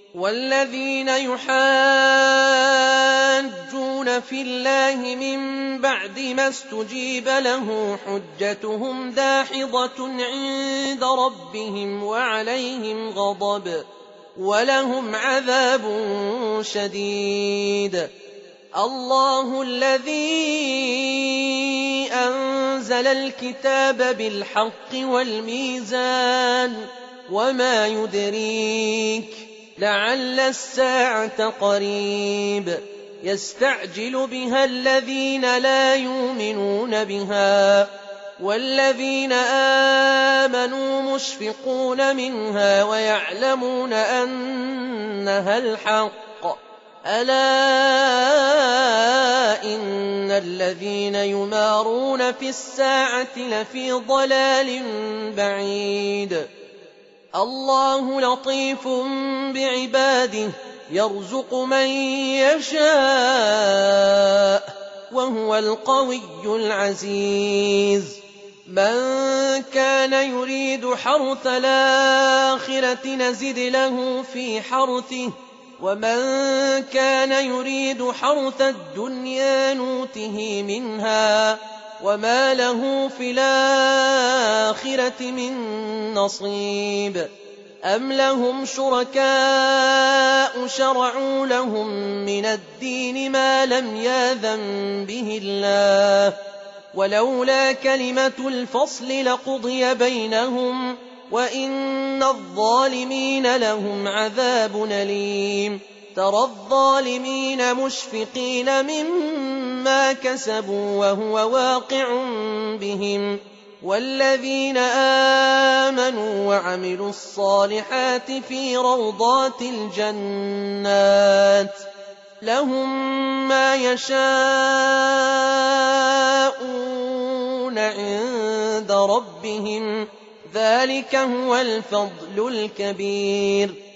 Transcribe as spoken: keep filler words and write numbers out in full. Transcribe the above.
وَالَّذِينَ يُحَاجُّونَ فِي اللَّهِ مِن بَعْدِ مَا اسْتُجِيبَ لَهُ حُجَّتُهُمْ دَاحِضَةٌ عِندَ رَبِّهِمْ وَعَلَيْهِمْ غَضَبٌ وَلَهُمْ عَذَابٌ شَدِيدٌ. اللَّهُ الَّذِي أَنزَلَ الْكِتَابَ بِالْحَقِّ وَالْمِيزَانَ وَمَا يُدْرِيكَ لَعَلَّ السَّاعَةَ قَرِيبٌ يَسْتَعْجِلُ بِهَا الَّذِينَ لَا يُؤْمِنُونَ بِهَا وَالَّذِينَ آمَنُوا مُشْفِقُونَ مِنْهَا وَيَعْلَمُونَ أَنَّهَا الْحَقُّ أَلَا إِنَّ الَّذِينَ يُمَارُونَ فِي السَّاعَةِ لَفِي ضَلَالٍ بَعِيدٍ. اللَّهُ لَطِيفٌ بِعِبَادِهِ يَرْزُقُ مَن يَشَاءُ وَهُوَ الْقَوِيُّ الْعَزِيزُ. مَن كَانَ يُرِيدُ حَرْثَ الْآخِرَةِ نَزِدْ لَهُ فِي حَرْثِهِ وَمَن كَانَ يُرِيدُ حَرْثَ الدُّنْيَا نُؤْتِهِ مِنْهَا وَمَا لَهُ فِي الْآخِرَةِ مِن نَّصِيبٍ. أَمْ لَهُمْ شُرَكَاءُ شَرَعُوا لَهُم مِّنَ الدِّينِ مَا لَمْ يَأْذَن بِهِ اللَّهُ وَلَوْلَا كَلِمَةُ الْفَصْلِ لَقُضِيَ بَيْنَهُمْ وَإِنَّ الظَّالِمِينَ لَهُمْ عَذَابٌ أَلِيمٌ. تَرَى الظَّالِمِينَ مُشْفِقِينَ مِمَّا كَسَبُوا وَهُوَ وَاقِعٌ بِهِمْ وَالَّذِينَ آمَنُوا وَعَمِلُوا الصَّالِحَاتِ فِي رَوْضَاتِ الْجَنَّاتِ لَهُم مَّا يَشَاءُونَ عِندَ رَبِّهِمْ ذَلِكَ هُوَ الْفَضْلُ الْكَبِيرُ.